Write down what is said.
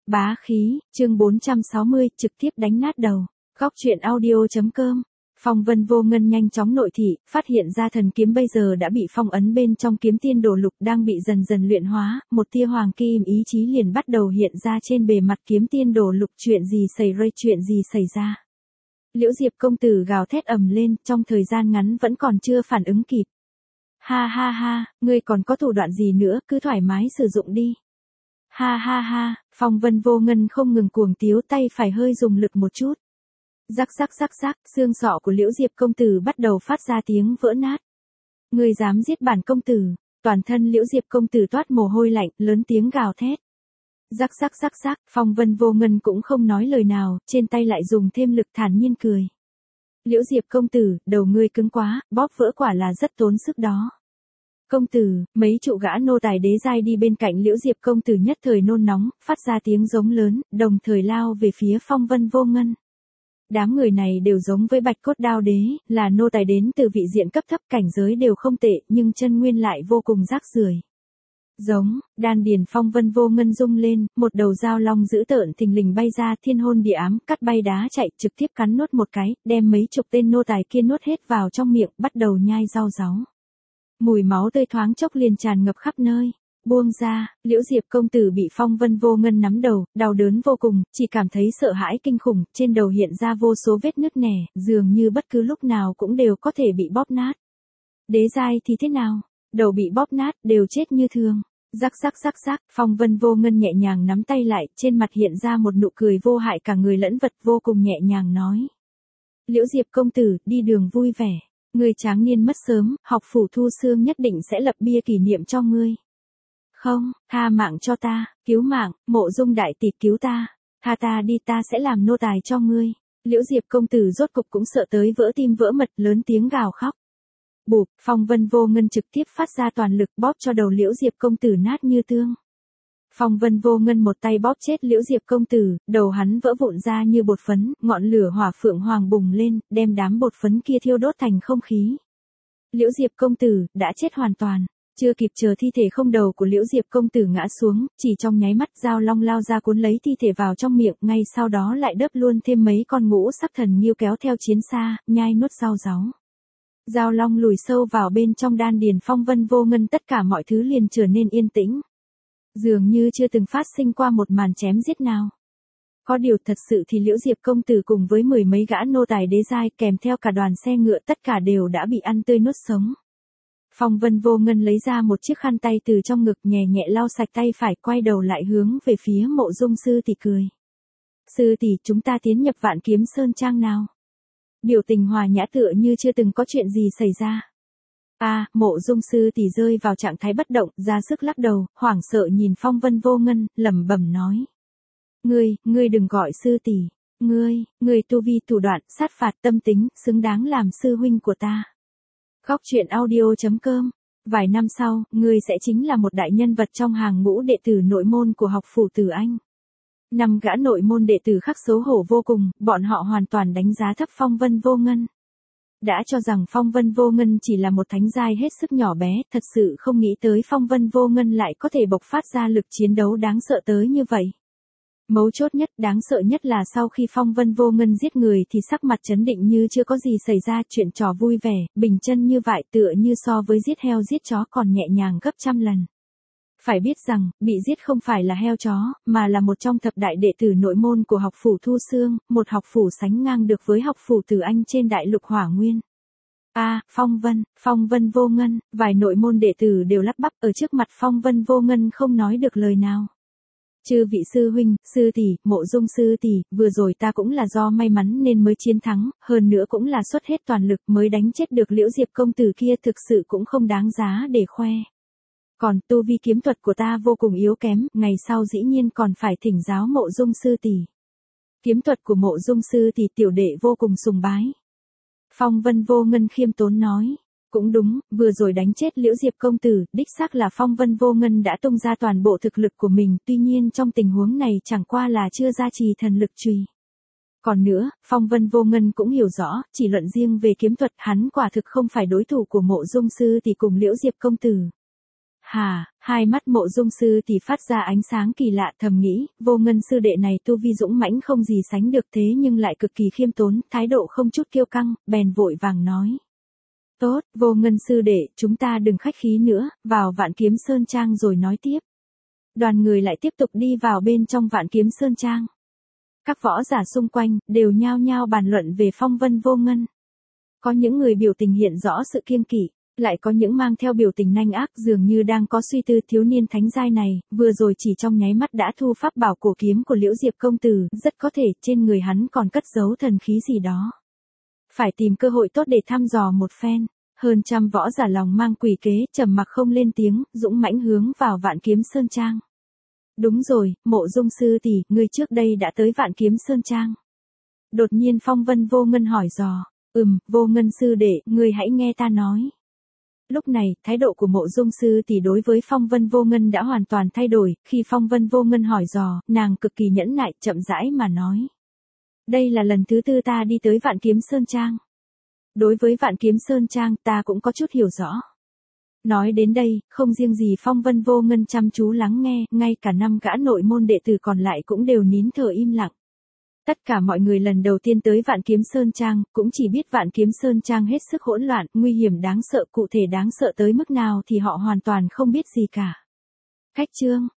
Bá khí, chương 460, trực tiếp đánh nát đầu. Góc truyện audio.com. Phong Vân Vô Ngân nhanh chóng nội thị, phát hiện ra thần kiếm bây giờ đã bị phong ấn bên trong kiếm tiên đồ lục đang bị dần dần luyện hóa, một tia hoàng kim ý chí liền bắt đầu hiện ra trên bề mặt kiếm tiên đồ lục. Chuyện gì xảy ra? Liễu Diệp công tử gào thét ầm lên, trong thời gian ngắn vẫn còn chưa phản ứng kịp. Ha ha ha, ngươi còn có thủ đoạn gì nữa, cứ thoải mái sử dụng đi. Ha ha ha, Phong Vân Vô Ngân không ngừng cuồng tiếu, tay phải hơi dùng lực một chút. Rắc, xương sọ của Liễu Diệp công tử bắt đầu phát ra tiếng vỡ nát. Ngươi dám giết bản công tử? Toàn thân Liễu Diệp công tử toát mồ hôi lạnh, lớn tiếng gào thét. Rắc, Phong Vân Vô Ngân cũng không nói lời nào, trên tay lại dùng thêm lực, thản nhiên cười. Liễu Diệp công tử, đầu ngươi cứng quá, bóp vỡ quả là rất tốn sức đó. Công tử, mấy trụ gã nô tài đế giai đi bên cạnh Liễu Diệp công tử nhất thời nôn nóng, phát ra tiếng giống lớn, đồng thời lao về phía Phong Vân Vô Ngân. Đám người này đều giống với Bạch Cốt Đao đế, là nô tài đến từ vị diện cấp thấp, cảnh giới đều không tệ, nhưng chân nguyên lại vô cùng rác rưởi. Giống, đan điền Phong Vân Vô Ngân rung lên, một đầu dao long dữ tợn thình lình bay ra, thiên hôn địa ám, cắt bay đá chạy, trực tiếp cắn nuốt một cái, đem mấy chục tên nô tài kia nuốt hết vào trong miệng, bắt đầu nhai rau ráu. Mùi máu tươi thoáng chốc liền tràn ngập khắp nơi. Buông ra, Liễu Diệp công tử bị Phong Vân Vô Ngân nắm đầu, đau đớn vô cùng, chỉ cảm thấy sợ hãi kinh khủng, trên đầu hiện ra vô số vết nứt nẻ, dường như bất cứ lúc nào cũng đều có thể bị bóp nát. Đế giai thì thế nào? Đầu bị bóp nát, đều chết như thường. Rắc, Phong Vân Vô Ngân nhẹ nhàng nắm tay lại, trên mặt hiện ra một nụ cười vô hại cả người lẫn vật, vô cùng nhẹ nhàng nói. Liễu Diệp công tử, đi đường vui vẻ. Ngươi tráng niên mất sớm, học phủ Thu Xương nhất định sẽ lập bia kỷ niệm cho ngươi. Không, tha mạng cho ta, cứu mạng, Mộ Dung đại tỷ cứu ta, tha ta đi, ta sẽ làm nô tài cho ngươi. Liễu Diệp công tử rốt cục cũng sợ tới vỡ tim vỡ mật, lớn tiếng gào khóc. Bụp, Phong Vân Vô Ngân trực tiếp phát ra toàn lực bóp cho đầu Liễu Diệp công tử nát như tương. Phong Vân Vô Ngân một tay bóp chết Liễu Diệp công tử, đầu hắn vỡ vụn ra như bột phấn, ngọn lửa hỏa phượng hoàng bùng lên, đem đám bột phấn kia thiêu đốt thành không khí. Liễu Diệp công tử đã chết hoàn toàn. Chưa kịp chờ thi thể không đầu của Liễu Diệp công tử ngã xuống, chỉ trong nháy mắt dao long lao ra cuốn lấy thi thể vào trong miệng, ngay sau đó lại đớp luôn thêm mấy con ngũ sắc thần nghiêu kéo theo chiến xa, nhai nuốt rau ráu. Dao long lùi sâu vào bên trong đan điền Phong Vân Vô Ngân, tất cả mọi thứ liền trở nên yên tĩnh. Dường như chưa từng phát sinh qua một màn chém giết nào. Có điều thật sự thì Liễu Diệp công tử cùng với mười mấy gã nô tài đế giai kèm theo cả đoàn xe ngựa tất cả đều đã bị ăn tươi nuốt sống. Phong Vân Vô Ngân lấy ra một chiếc khăn tay từ trong ngực, nhẹ nhẹ lau sạch tay phải, quay đầu lại hướng về phía Mộ Dung sư tỷ cười. Sư tỷ, chúng ta tiến nhập Vạn Kiếm Sơn Trang nào? Biểu tình hòa nhã tựa như chưa từng có chuyện gì xảy ra. Mộ Dung sư tỷ rơi vào trạng thái bất động, ra sức lắc đầu, hoảng sợ nhìn Phong Vân Vô Ngân, lẩm bẩm nói. Ngươi đừng gọi sư tỷ, ngươi tu vi thủ đoạn, sát phạt tâm tính, xứng đáng làm sư huynh của ta. Góc truyện audio.com. Vài năm sau, ngươi sẽ chính là một đại nhân vật trong hàng ngũ đệ tử nội môn của học phủ Tử Anh. 5 gã nội môn đệ tử khác xấu hổ vô cùng, bọn họ hoàn toàn đánh giá thấp Phong Vân Vô Ngân. Đã cho rằng Phong Vân Vô Ngân chỉ là một thánh giai hết sức nhỏ bé, thật sự không nghĩ tới Phong Vân Vô Ngân lại có thể bộc phát ra lực chiến đấu đáng sợ tới như vậy. Mấu chốt nhất, đáng sợ nhất là sau khi Phong Vân Vô Ngân giết người thì sắc mặt trấn định như chưa có gì xảy ra, chuyện trò vui vẻ, bình chân như vậy, tựa như so với giết heo giết chó còn nhẹ nhàng gấp trăm lần. Phải biết rằng, bị giết không phải là heo chó, mà là một trong thập đại đệ tử nội môn của học phủ Thu Xương, một học phủ sánh ngang được với học phủ Tử Anh trên đại lục Hỏa Nguyên. Phong Vân Vô Ngân, vài nội môn đệ tử đều lắp bắp, ở trước mặt Phong Vân Vô Ngân không nói được lời nào. Chư vị sư huynh, sư tỷ, Mộ Dung sư tỷ, vừa rồi ta cũng là do may mắn nên mới chiến thắng, hơn nữa cũng là xuất hết toàn lực mới đánh chết được Liễu Diệp công tử kia, thực sự cũng không đáng giá để khoe. Còn tu vi kiếm thuật của ta vô cùng yếu kém, ngày sau dĩ nhiên còn phải thỉnh giáo Mộ Dung sư tỷ. Kiếm thuật của Mộ Dung sư tỷ tiểu đệ vô cùng sùng bái. Phong Vân Vô Ngân khiêm tốn nói. Cũng đúng, vừa rồi đánh chết Liễu Diệp công tử, đích xác là Phong Vân Vô Ngân đã tung ra toàn bộ thực lực của mình, tuy nhiên trong tình huống này chẳng qua là chưa gia trì thần lực chùy. Còn nữa, Phong Vân Vô Ngân cũng hiểu rõ, chỉ luận riêng về kiếm thuật, hắn quả thực không phải đối thủ của Mộ Dung sư tỷ cùng Liễu Diệp công tử. Hà, hai mắt Mộ Dung sư thì phát ra ánh sáng kỳ lạ, thầm nghĩ, Vô Ngân sư đệ này tu vi dũng mãnh không gì sánh được, thế nhưng lại cực kỳ khiêm tốn, thái độ không chút kiêu căng, bèn vội vàng nói. Tốt, Vô Ngân sư đệ, chúng ta đừng khách khí nữa, vào Vạn Kiếm Sơn Trang rồi nói tiếp. Đoàn người lại tiếp tục đi vào bên trong Vạn Kiếm Sơn Trang. Các võ giả xung quanh, đều nhao nhao bàn luận về phong vân vô ngân. Có những người biểu tình hiện rõ sự kiêng kỵ, lại có những mang theo biểu tình nanh ác, dường như đang có suy tư. Thiếu niên thánh giai này, vừa rồi chỉ trong nháy mắt đã thu pháp bảo cổ kiếm của Liễu Diệp công tử, rất có thể trên người hắn còn cất giấu thần khí gì đó. Phải tìm cơ hội tốt để thăm dò một phen. Hơn trăm võ giả lòng mang quỷ kế, trầm mặc không lên tiếng, dũng mãnh hướng vào Vạn Kiếm Sơn Trang. Đúng rồi, Mộ Dung sư tỷ, ngươi trước đây đã tới Vạn Kiếm Sơn Trang. Đột nhiên phong vân vô ngân hỏi dò. Vô Ngân sư đệ, ngươi hãy nghe ta nói. Lúc này, thái độ của Mộ Dung sư tỷ đối với phong vân vô ngân đã hoàn toàn thay đổi, khi phong vân vô ngân hỏi dò, nàng cực kỳ nhẫn nại, chậm rãi mà nói. Đây là lần thứ 4 ta đi tới Vạn Kiếm Sơn Trang. Đối với Vạn Kiếm Sơn Trang ta cũng có chút hiểu rõ. Nói đến đây, không riêng gì phong vân vô ngân chăm chú lắng nghe, ngay cả 5 gã nội môn đệ tử còn lại cũng đều nín thở im lặng. Tất cả mọi người lần đầu tiên tới Vạn Kiếm Sơn Trang, cũng chỉ biết Vạn Kiếm Sơn Trang hết sức hỗn loạn, nguy hiểm đáng sợ, cụ thể đáng sợ tới mức nào thì họ hoàn toàn không biết gì cả. Khách chương